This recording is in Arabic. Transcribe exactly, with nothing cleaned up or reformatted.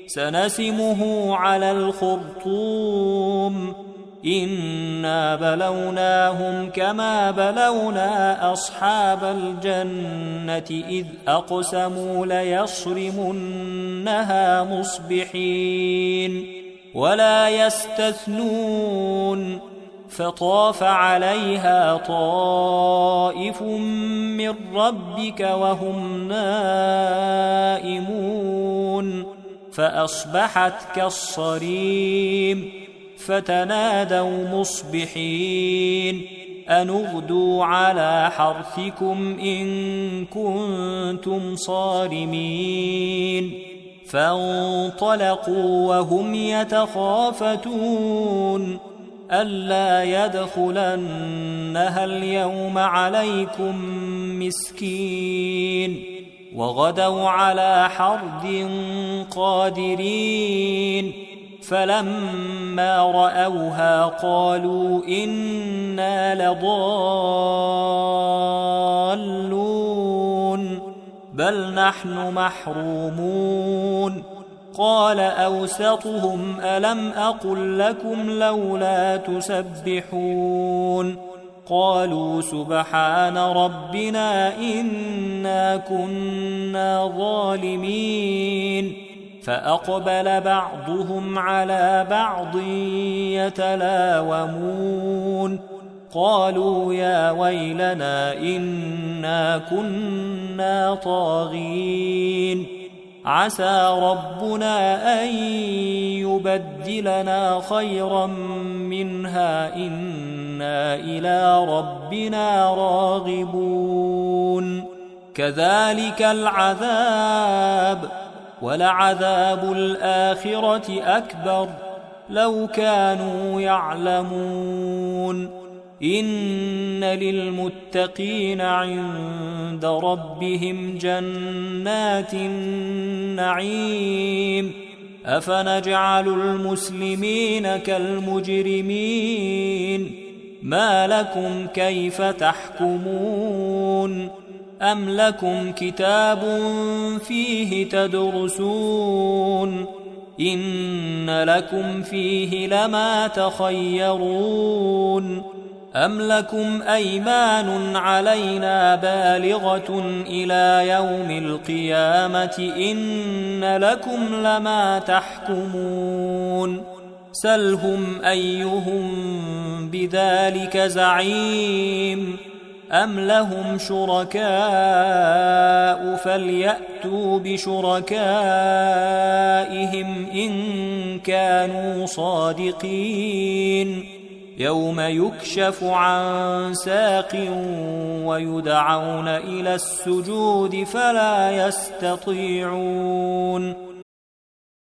سنسمه على الخرطوم إنا بلوناهم كما بلونا أصحاب الجنة إذ أقسموا ليصرمنها مصبحين ولا يستثنون فطاف عليها طائف من ربك وهم نائمون فأصبحت كالصريم فتنادوا مصبحين أن اغدوا على حرثكم إن كنتم صارمين فانطلقوا وهم يتخافتون ألا يدخلنها اليوم عليكم مسكين وغدوا على حرد قادرين فلما رأوها قالوا إنا لضالون بل نحن محرومون قال أوسطهم ألم أقل لكم لولا تسبحون قالوا سبحان ربنا إنا كنا ظالمين فأقبل بعضهم على بعض يتلاومون قالوا يا ويلنا إنا كنا طاغين عسى ربنا أن يبدلنا خيرا منها إنا إلى ربنا راغبون كذلك العذاب ولعذاب الآخرة أكبر لو كانوا يعلمون إن للمتقين عند ربهم جنات النعيم أفنجعل المسلمين كالمجرمين ما لكم كيف تحكمون أم لكم كتاب فيه تدرسون إن لكم فيه لما تخيرون أم لكم أيمان علينا بالغة إلى يوم القيامة إن لكم لما تحكمون سلهم أيهم بذلك زعيم أم لهم شركاء فليأتوا بشركائهم إن كانوا صادقين يوم يكشف عن ساق ويدعون إلى السجود فلا يستطيعون